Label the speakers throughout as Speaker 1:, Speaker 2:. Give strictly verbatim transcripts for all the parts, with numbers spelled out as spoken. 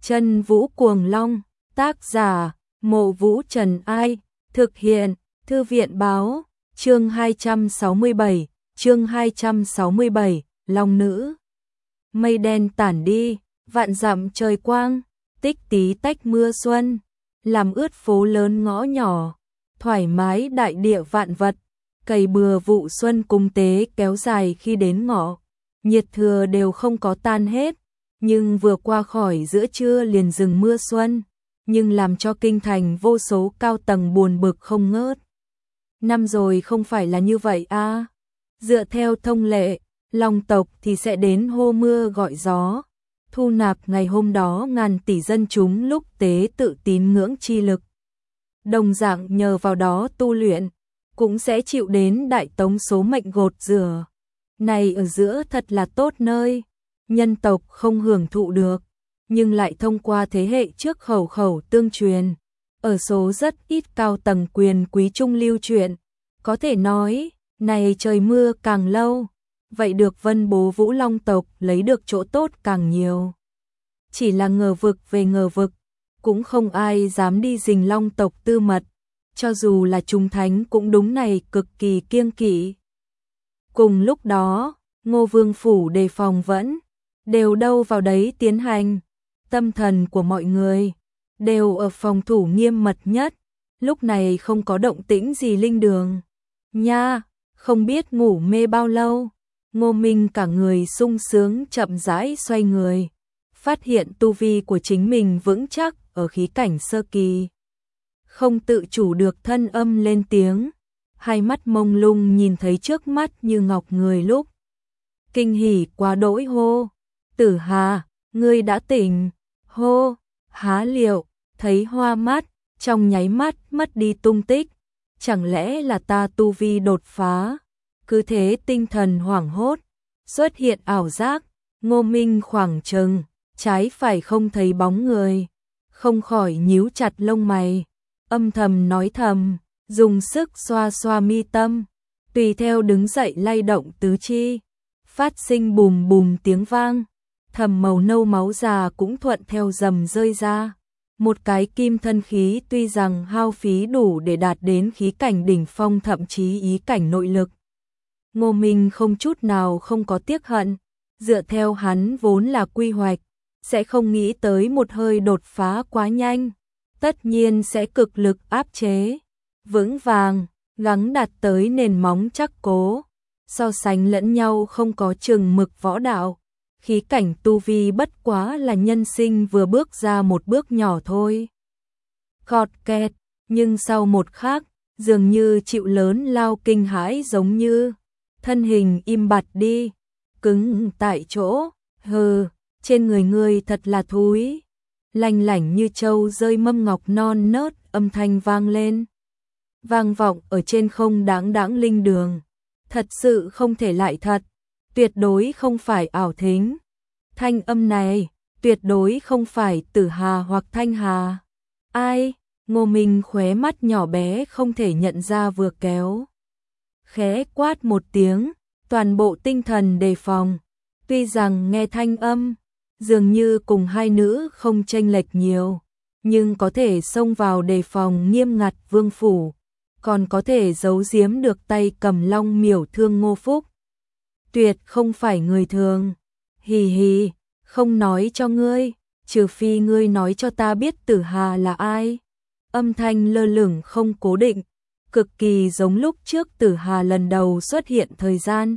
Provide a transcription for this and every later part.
Speaker 1: Chân Vũ Cuồng Long, tác giả, Mộ Vũ Trần Ai, thực hiện, Thư viện báo, chương hai trăm sáu mươi bảy, chương hai trăm sáu mươi bảy, Long Nữ. Mây đen tản đi, vạn dặm trời quang, tích tí tách mưa xuân, làm ướt phố lớn ngõ nhỏ, thoải mái đại địa vạn vật, cày bừa vụ xuân cung tế kéo dài khi đến ngọ, nhiệt thừa đều không có tan hết, nhưng vừa qua khỏi giữa trưa liền dừng mưa xuân, nhưng làm cho kinh thành vô số cao tầng buồn bực không ngớt. Năm rồi không phải là như vậy a. À? Dựa theo thông lệ, Long tộc thì sẽ đến hô mưa gọi gió, thu nạp ngày hôm đó ngàn tỷ dân chúng lúc tế tự tín ngưỡng chi lực. Đồng dạng nhờ vào đó tu luyện, cũng sẽ chịu đến đại tống số mệnh gột rửa. Này ở giữa thật là tốt nơi, nhân tộc không hưởng thụ được, nhưng lại thông qua thế hệ trước khẩu khẩu tương truyền, ở số rất ít cao tầng quyền quý trung lưu truyền, có thể nói, này trời mưa càng lâu, vậy được vân bố Vũ Long tộc lấy được chỗ tốt càng nhiều. Chỉ là ngờ vực về ngờ vực, cũng không ai dám đi rình Long tộc tư mật, cho dù là trung thánh cũng đúng này cực kỳ kiêng kỵ. Cùng lúc đó, Ngô Vương phủ đề phòng vẫn đều đâu vào đấy tiến hành, tâm thần của mọi người đều ở phòng thủ nghiêm mật nhất, lúc này không có động tĩnh gì linh đường. Nha, không biết ngủ mê bao lâu, Ngô Minh cả người sung sướng chậm rãi xoay người, phát hiện tu vi của chính mình vững chắc ở khí cảnh sơ kỳ. Không tự chủ được thân âm lên tiếng, hai mắt mông lung nhìn thấy trước mắt như ngọc người lúc. Kinh hỉ quá đỗi hô, Tử Hà, ngươi đã tỉnh, hô, há liệu, thấy hoa mắt, trong nháy mắt mất đi tung tích, chẳng lẽ là ta tu vi đột phá, cứ thế tinh thần hoảng hốt, xuất hiện ảo giác, Ngô Minh khoảng chừng, trái phải không thấy bóng người, không khỏi nhíu chặt lông mày, âm thầm nói thầm, dùng sức xoa xoa mi tâm, tùy theo đứng dậy lay động tứ chi, phát sinh bùm bùm tiếng vang, thầm màu nâu máu già cũng thuận theo dầm rơi ra. Một cái kim thân khí tuy rằng hao phí đủ để đạt đến khí cảnh đỉnh phong thậm chí ý cảnh nội lực. Ngô Minh không chút nào không có tiếc hận, dựa theo hắn vốn là quy hoạch, sẽ không nghĩ tới một hơi đột phá quá nhanh, tất nhiên sẽ cực lực áp chế, vững vàng, gắng đạt tới nền móng chắc cố, so sánh lẫn nhau không có chừng mực võ đạo. Khí cảnh tu vi bất quá là nhân sinh vừa bước ra một bước nhỏ thôi. Khọt kẹt, nhưng sau một khắc, dường như chịu lớn lao kinh hãi giống như, thân hình im bặt đi, cứng tại chỗ, hừ, trên người ngươi thật là thúi. Lanh lảnh như trâu rơi mâm ngọc non nớt, âm thanh vang lên. Vang vọng ở trên không đáng đáng linh đường. Thật sự không thể lại thật. Tuyệt đối không phải ảo thính. Thanh âm này, tuyệt đối không phải Tử Hà hoặc Thanh Hà. Ai? Ngô Minh khóe mắt nhỏ bé không thể nhận ra vừa kéo. Khẽ quát một tiếng, toàn bộ tinh thần đề phòng. Tuy rằng nghe thanh âm, dường như cùng hai nữ không chênh lệch nhiều, nhưng có thể xông vào đề phòng nghiêm ngặt vương phủ, còn có thể giấu giếm được tay cầm long miểu thương Ngô Phúc. Tuyệt không phải người thường. Hì hì, không nói cho ngươi, trừ phi ngươi nói cho ta biết Tử Hà là ai. Âm thanh lơ lửng không cố định, cực kỳ giống lúc trước Tử Hà lần đầu xuất hiện thời gian.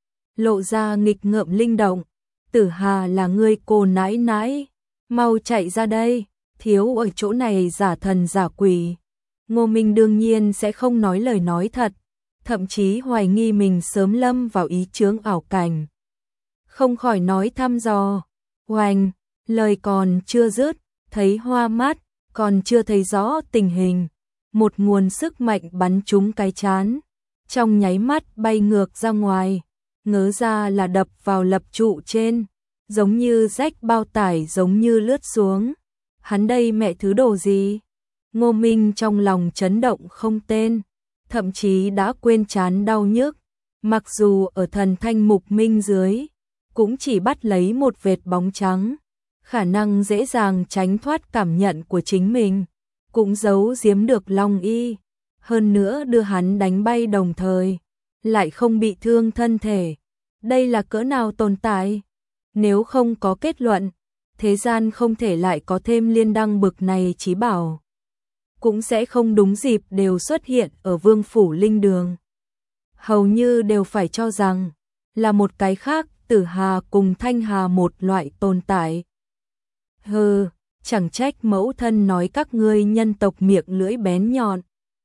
Speaker 1: Lộ ra nghịch ngợm linh động, Tử Hà là ngươi cô nãi nãi, mau chạy ra đây, thiếu ở chỗ này giả thần giả quỷ. Ngô Minh đương nhiên sẽ không nói lời nói thật, thậm chí hoài nghi mình sớm lâm vào ý chướng ảo cảnh. Không khỏi nói thăm dò, oanh, lời còn chưa dứt, thấy hoa mắt, còn chưa thấy rõ tình hình. Một nguồn sức mạnh bắn trúng cái chán, trong nháy mắt bay ngược ra ngoài, ngớ ra là đập vào lập trụ trên, giống như rách bao tải giống như lướt xuống. Hắn đây mẹ thứ đồ gì? Ngô Minh trong lòng chấn động không tên, thậm chí đã quên chán đau nhức, mặc dù ở thần thanh mục minh dưới, cũng chỉ bắt lấy một vệt bóng trắng, khả năng dễ dàng tránh thoát cảm nhận của chính mình, cũng giấu giếm được Long Y, hơn nữa đưa hắn đánh bay đồng thời, lại không bị thương thân thể. Đây là cỡ nào tồn tại? Nếu không có kết luận, thế gian không thể lại có thêm liên đăng bực này chí bảo. Cũng sẽ không đúng dịp đều xuất hiện ở Vương phủ Linh Đường. Hầu như đều phải cho rằng là một cái khác, Tử Hà cùng Thanh Hà một loại tồn tại. Hừ, chẳng trách mẫu thân nói các ngươi nhân tộc miệng lưỡi bén nhọn,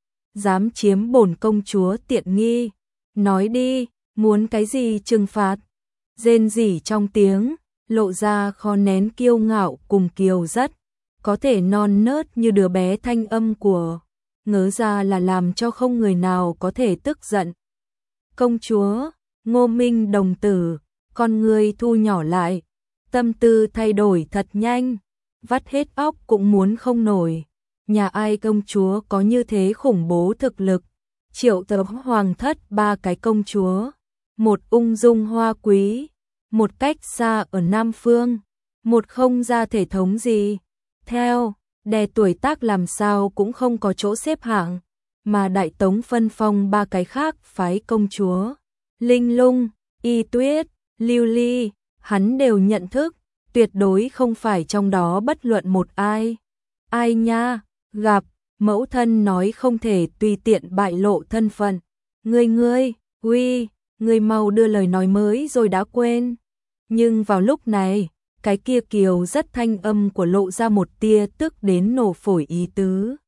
Speaker 1: dám chiếm bổn công chúa tiện nghi. Nói đi, muốn cái gì trừng phạt? Rên rỉ trong tiếng, lộ ra khó nén kiêu ngạo cùng kiều rất, có thể non nớt như đứa bé thanh âm của Ngớ ra là làm cho không người nào có thể tức giận. Công chúa, Ngô Minh đồng tử, con người thu nhỏ lại, tâm tư thay đổi thật nhanh, vắt hết óc cũng muốn không nổi. Nhà ai công chúa có như thế khủng bố thực lực, triệu tập hoàng thất ba cái công chúa, một ung dung hoa quý, một cách xa ở Nam Phương, một không ra thể thống gì. Theo, đè tuổi tác làm sao cũng không có chỗ xếp hạng, mà Đại Tống phân phong ba cái khác phái công chúa, Linh Lung, Y Tuyết, Lưu Ly, hắn đều nhận thức, tuyệt đối không phải trong đó bất luận một ai. Ai nha, gặp, mẫu thân nói không thể tùy tiện bại lộ thân phận. Ngươi ngươi, uy, ngươi mau đưa lời nói mới rồi đã quên. Nhưng vào lúc này, cái kia kiều rất thanh âm của lộ ra một tia tức đến nổ phổi ý tứ.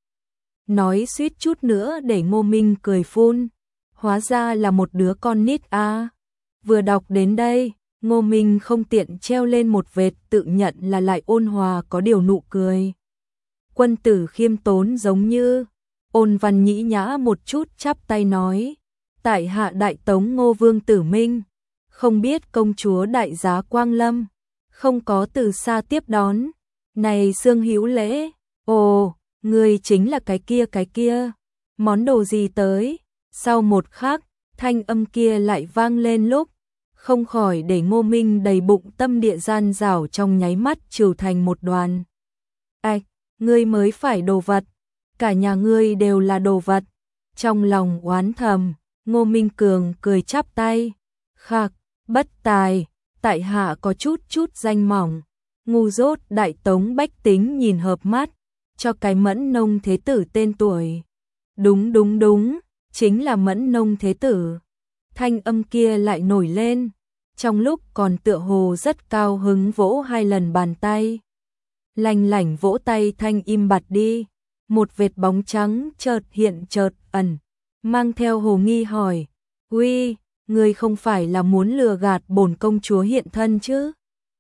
Speaker 1: Nói suýt chút nữa để Ngô Minh cười phun. Hóa ra là một đứa con nít a. À. Vừa đọc đến đây, Ngô Minh không tiện treo lên một vệt tự nhận là lại ôn hòa có điều nụ cười. Quân tử khiêm tốn giống như, ôn văn nhĩ nhã một chút chắp tay nói. Tại hạ Đại Tống Ngô Vương Tử Minh, không biết công chúa đại giá Quang Lâm, không có từ xa tiếp đón. Này xương hữu lễ, ồ, người chính là cái kia cái kia, món đồ gì tới? Sau một khắc, thanh âm kia lại vang lên lúc, không khỏi để Ngô Minh đầy bụng tâm địa gian rảo trong nháy mắt trừ thành một đoàn. Ảch, ngươi mới phải đồ vật, cả nhà ngươi đều là đồ vật. Trong lòng oán thầm, Ngô Minh Cường cười chắp tay. Khạc, bất tài, tại hạ có chút chút danh mỏng, ngu dốt Đại Tống bách tính nhìn hợp mắt, cho cái Mẫn Nông Thế Tử tên tuổi. Đúng đúng đúng, chính là Mẫn Nông Thế Tử. Thanh âm kia lại nổi lên, trong lúc còn tựa hồ rất cao hứng vỗ hai lần bàn tay. Lành lảnh vỗ tay thanh im bặt đi, một vệt bóng trắng chợt hiện chợt ẩn, mang theo hồ nghi hỏi, uy, ngươi không phải là muốn lừa gạt bổn công chúa hiện thân chứ?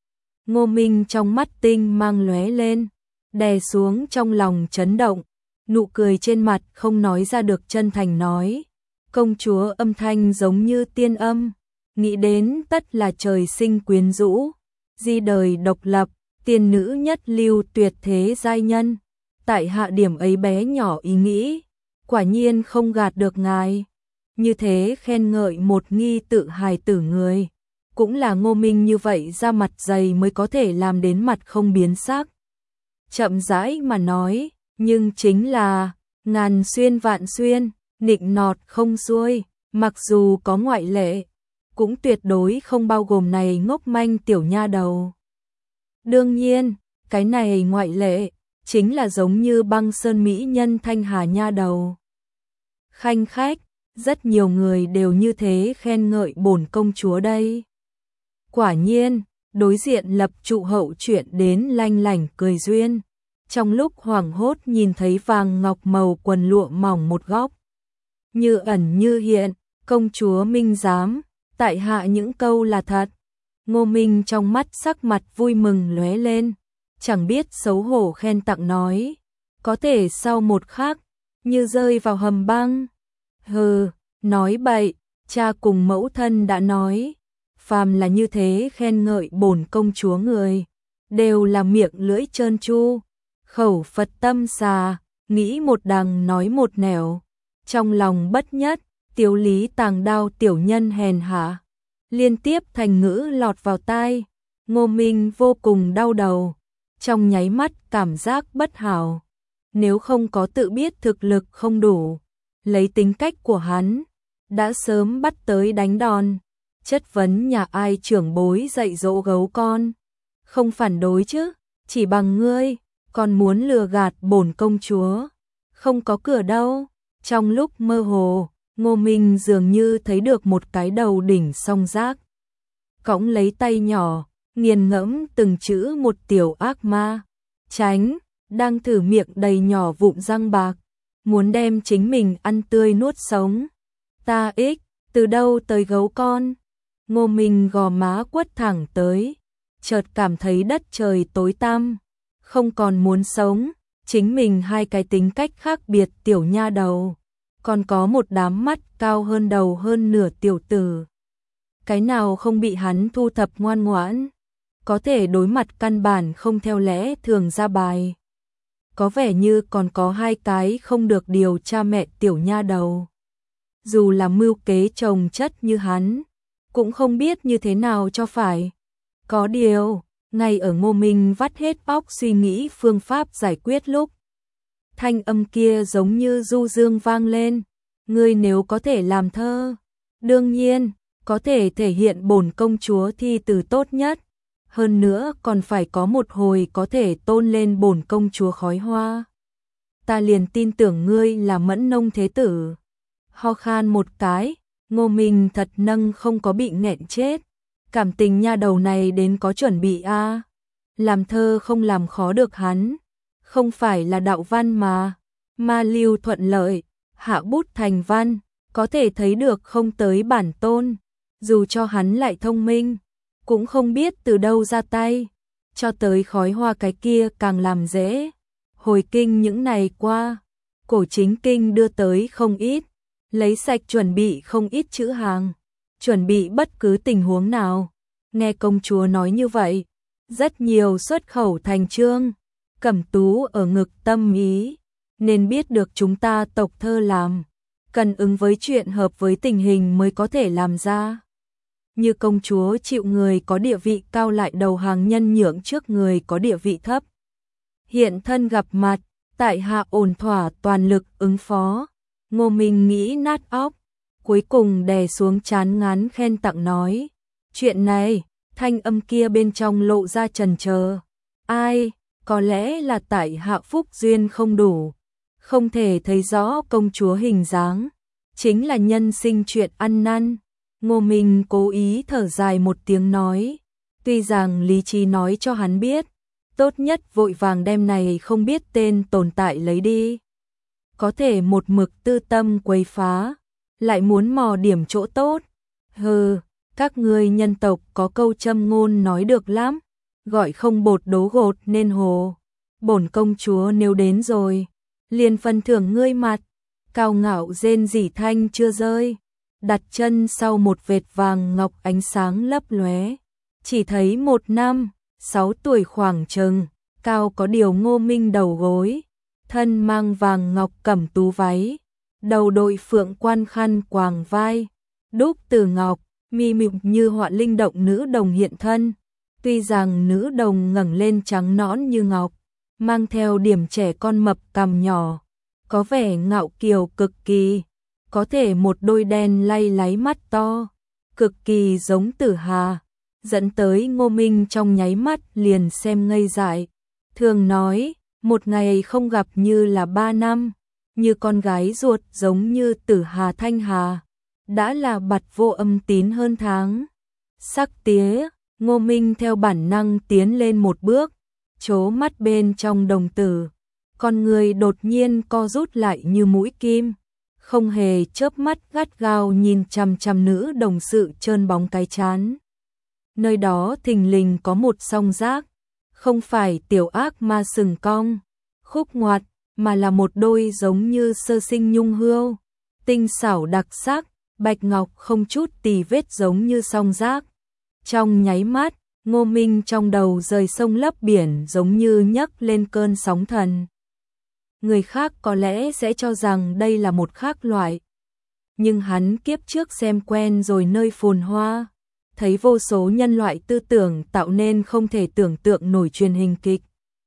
Speaker 1: Ngô Minh trong mắt tinh mang lóe lên, đè xuống trong lòng chấn động, nụ cười trên mặt không nói ra được chân thành nói, công chúa âm thanh giống như tiên âm, nghĩ đến tất là trời sinh quyến rũ, di đời độc lập, tiên nữ nhất lưu tuyệt thế giai nhân, tại hạ điểm ấy bé nhỏ ý nghĩ, quả nhiên không gạt được ngài. Như thế khen ngợi một nghi tự hài tử người, cũng là Ngô Minh như vậy ra mặt dày mới có thể làm đến mặt không biến sắc. Chậm rãi mà nói, nhưng chính là ngàn xuyên vạn xuyên, nịnh nọt không xuôi, mặc dù có ngoại lệ, cũng tuyệt đối không bao gồm này ngốc manh tiểu nha đầu. Đương nhiên, cái này ngoại lệ, chính là giống như băng sơn mỹ nhân Thanh Hà nha đầu. Khanh khách, rất nhiều người đều như thế khen ngợi bổn công chúa đây. Quả nhiên, đối diện lập trụ hậu chuyện đến lanh lảnh cười duyên. Trong lúc hoảng hốt nhìn thấy vàng ngọc màu quần lụa mỏng một góc. Như ẩn như hiện, công chúa minh giám, tại hạ những câu là thật. Ngô Minh trong mắt sắc mặt vui mừng lóe lên, chẳng biết xấu hổ khen tặng nói. Có thể sau một khắc, như rơi vào hầm băng. Hừ, nói bậy, cha cùng mẫu thân đã nói, phàm là như thế khen ngợi bổn công chúa người, đều là miệng lưỡi trơn tru, khẩu Phật tâm xà, nghĩ một đằng nói một nẻo, trong lòng bất nhất, tiếu lý tàng đao tiểu nhân hèn hạ, liên tiếp thành ngữ lọt vào tai, Ngô Minh vô cùng đau đầu, trong nháy mắt cảm giác bất hảo. Nếu không có tự biết thực lực không đủ, lấy tính cách của hắn, đã sớm bắt tới đánh đòn. Chất vấn nhà ai trưởng bối dạy dỗ gấu con, không phản đối chứ, chỉ bằng ngươi, còn muốn lừa gạt bổn công chúa, không có cửa đâu. Trong lúc mơ hồ, Ngô Minh dường như thấy được một cái đầu đỉnh song giác, cõng lấy tay nhỏ, nghiền ngẫm từng chữ một tiểu ác ma, tránh, đang thử miệng đầy nhỏ vụn răng bạc, muốn đem chính mình ăn tươi nuốt sống. Ta ích, từ đâu tới gấu con? Ngô Minh gò má quất thẳng tới, chợt cảm thấy đất trời tối tăm, không còn muốn sống, chính mình hai cái tính cách khác biệt tiểu nha đầu, còn có một đám mắt cao hơn đầu hơn nửa tiểu tử. Cái nào không bị hắn thu thập ngoan ngoãn, có thể đối mặt căn bản không theo lẽ thường ra bài. Có vẻ như còn có hai cái không được điều cha mẹ tiểu nha đầu. Dù là mưu kế chồng chất như hắn, cũng không biết như thế nào cho phải. Có điều, ngay ở Ngô Minh vắt hết óc suy nghĩ phương pháp giải quyết lúc, thanh âm kia giống như du dương vang lên. Ngươi nếu có thể làm thơ, đương nhiên, có thể thể hiện bổn công chúa thi từ tốt nhất. Hơn nữa còn phải có một hồi có thể tôn lên bổn công chúa khói hoa. Ta liền tin tưởng ngươi là Mẫn Nông thế tử. Ho khan một cái, Ngô Minh thật nâng không có bị nghẹn chết. Cảm tình nha đầu này đến có chuẩn bị a. À. Làm thơ không làm khó được hắn, không phải là đạo văn mà, ma lưu thuận lợi, hạ bút thành văn, có thể thấy được không tới bản tôn, dù cho hắn lại thông minh, cũng không biết từ đâu ra tay, cho tới khói hoa cái kia càng làm dễ. Hồi kinh những này qua, cổ chính kinh đưa tới không ít, lấy sạch chuẩn bị không ít chữ hàng, chuẩn bị bất cứ tình huống nào. Nghe công chúa nói như vậy, rất nhiều xuất khẩu thành chương. Cẩm Tú ở ngực tâm ý, nên biết được chúng ta tộc thơ làm, cần ứng với chuyện hợp với tình hình mới có thể làm ra. Như công chúa chịu người có địa vị cao lại đầu hàng nhân nhượng trước người có địa vị thấp. Hiện thân gặp mặt, tại hạ ổn thỏa toàn lực ứng phó. Ngô Minh nghĩ nát óc, cuối cùng đè xuống chán ngán khen tặng nói. Chuyện này, thanh âm kia bên trong lộ ra chần chờ. Ai, có lẽ là tại hạ phúc duyên không đủ, không thể thấy rõ công chúa hình dáng, chính là nhân sinh chuyện ăn năn. Ngô Minh cố ý thở dài một tiếng nói, tuy rằng lý trí nói cho hắn biết, tốt nhất vội vàng đem này không biết tên tồn tại lấy đi. Có thể một mực tư tâm quấy phá, lại muốn mò điểm chỗ tốt. Hừ, các ngươi nhân tộc có câu châm ngôn nói được lắm, gọi không bột đố gột nên hồ. Bổn công chúa nếu đến rồi, liền phần thưởng ngươi mặt. Cao ngạo rên rỉ thanh chưa rơi, đặt chân sau một vệt vàng ngọc ánh sáng lấp lóe. Chỉ thấy một năm, sáu tuổi khoảng chừng, cao có điều Ngô Minh đầu gối, thân mang vàng ngọc cẩm tú váy, đầu đội phượng quan khăn quàng vai, đúc từ ngọc, mi mịn như họa linh động nữ đồng hiện thân. Tuy rằng nữ đồng ngẩng lên trắng nõn như ngọc, mang theo điểm trẻ con mập cằm nhỏ, có vẻ ngạo kiều cực kỳ, có thể một đôi đen lay láy mắt to, cực kỳ giống Tử Hà, dẫn tới Ngô Minh trong nháy mắt liền xem ngây dại. Thường nói, một ngày không gặp như là ba năm, như con gái ruột giống như Tử Hà Thanh Hà, đã là bặt vô âm tín hơn tháng. Sắc tía, Ngô Minh theo bản năng tiến lên một bước, chố mắt bên trong đồng tử, con người đột nhiên co rút lại như mũi kim, không hề chớp mắt gắt gao nhìn chằm chằm nữ đồng sự trơn bóng cái chán. Nơi đó thình lình có một song giác, không phải tiểu ác ma sừng cong, khúc ngoặt, mà là một đôi giống như sơ sinh nhung hươu, tinh xảo đặc sắc, bạch ngọc không chút tì vết giống như song giác. Trong nháy mắt, Ngô Minh trong đầu rời sông lấp biển giống như nhấc lên cơn sóng thần. Người khác có lẽ sẽ cho rằng đây là một khác loại, nhưng hắn kiếp trước xem quen rồi nơi phồn hoa, thấy vô số nhân loại tư tưởng tạo nên không thể tưởng tượng nổi truyền hình kịch,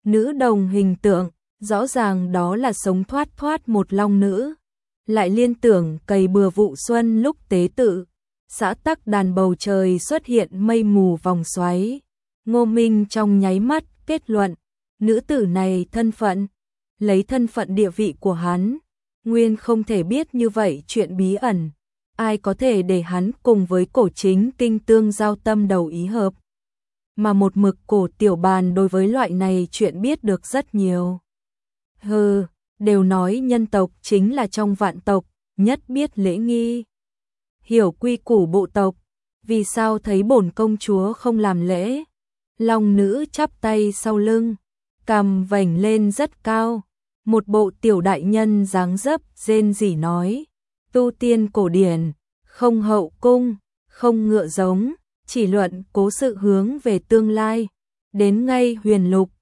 Speaker 1: nữ đồng hình tượng, rõ ràng đó là sống thoát thoát một long nữ. Lại liên tưởng cày bừa vụ xuân lúc tế tự, xã tắc đàn bầu trời xuất hiện mây mù vòng xoáy. Ngô Minh trong nháy mắt kết luận, nữ tử này thân phận, lấy thân phận địa vị của hắn, nguyên không thể biết như vậy chuyện bí ẩn. Ai có thể để hắn cùng với cổ chính kinh tương giao tâm đầu ý hợp. Mà một mực cổ tiểu bàn đối với loại này chuyện biết được rất nhiều. Hừ, đều nói nhân tộc chính là trong vạn tộc, nhất biết lễ nghi. Hiểu quy củ bộ tộc, vì sao thấy bổn công chúa không làm lễ? Long nữ chắp tay sau lưng, cằm vểnh lên rất cao. Một bộ tiểu đại nhân dáng dấp rên rỉ nói, tu tiên cổ điển, không hậu cung, không ngựa giống, chỉ luận cố sự hướng về tương lai. Đến ngay huyền lục,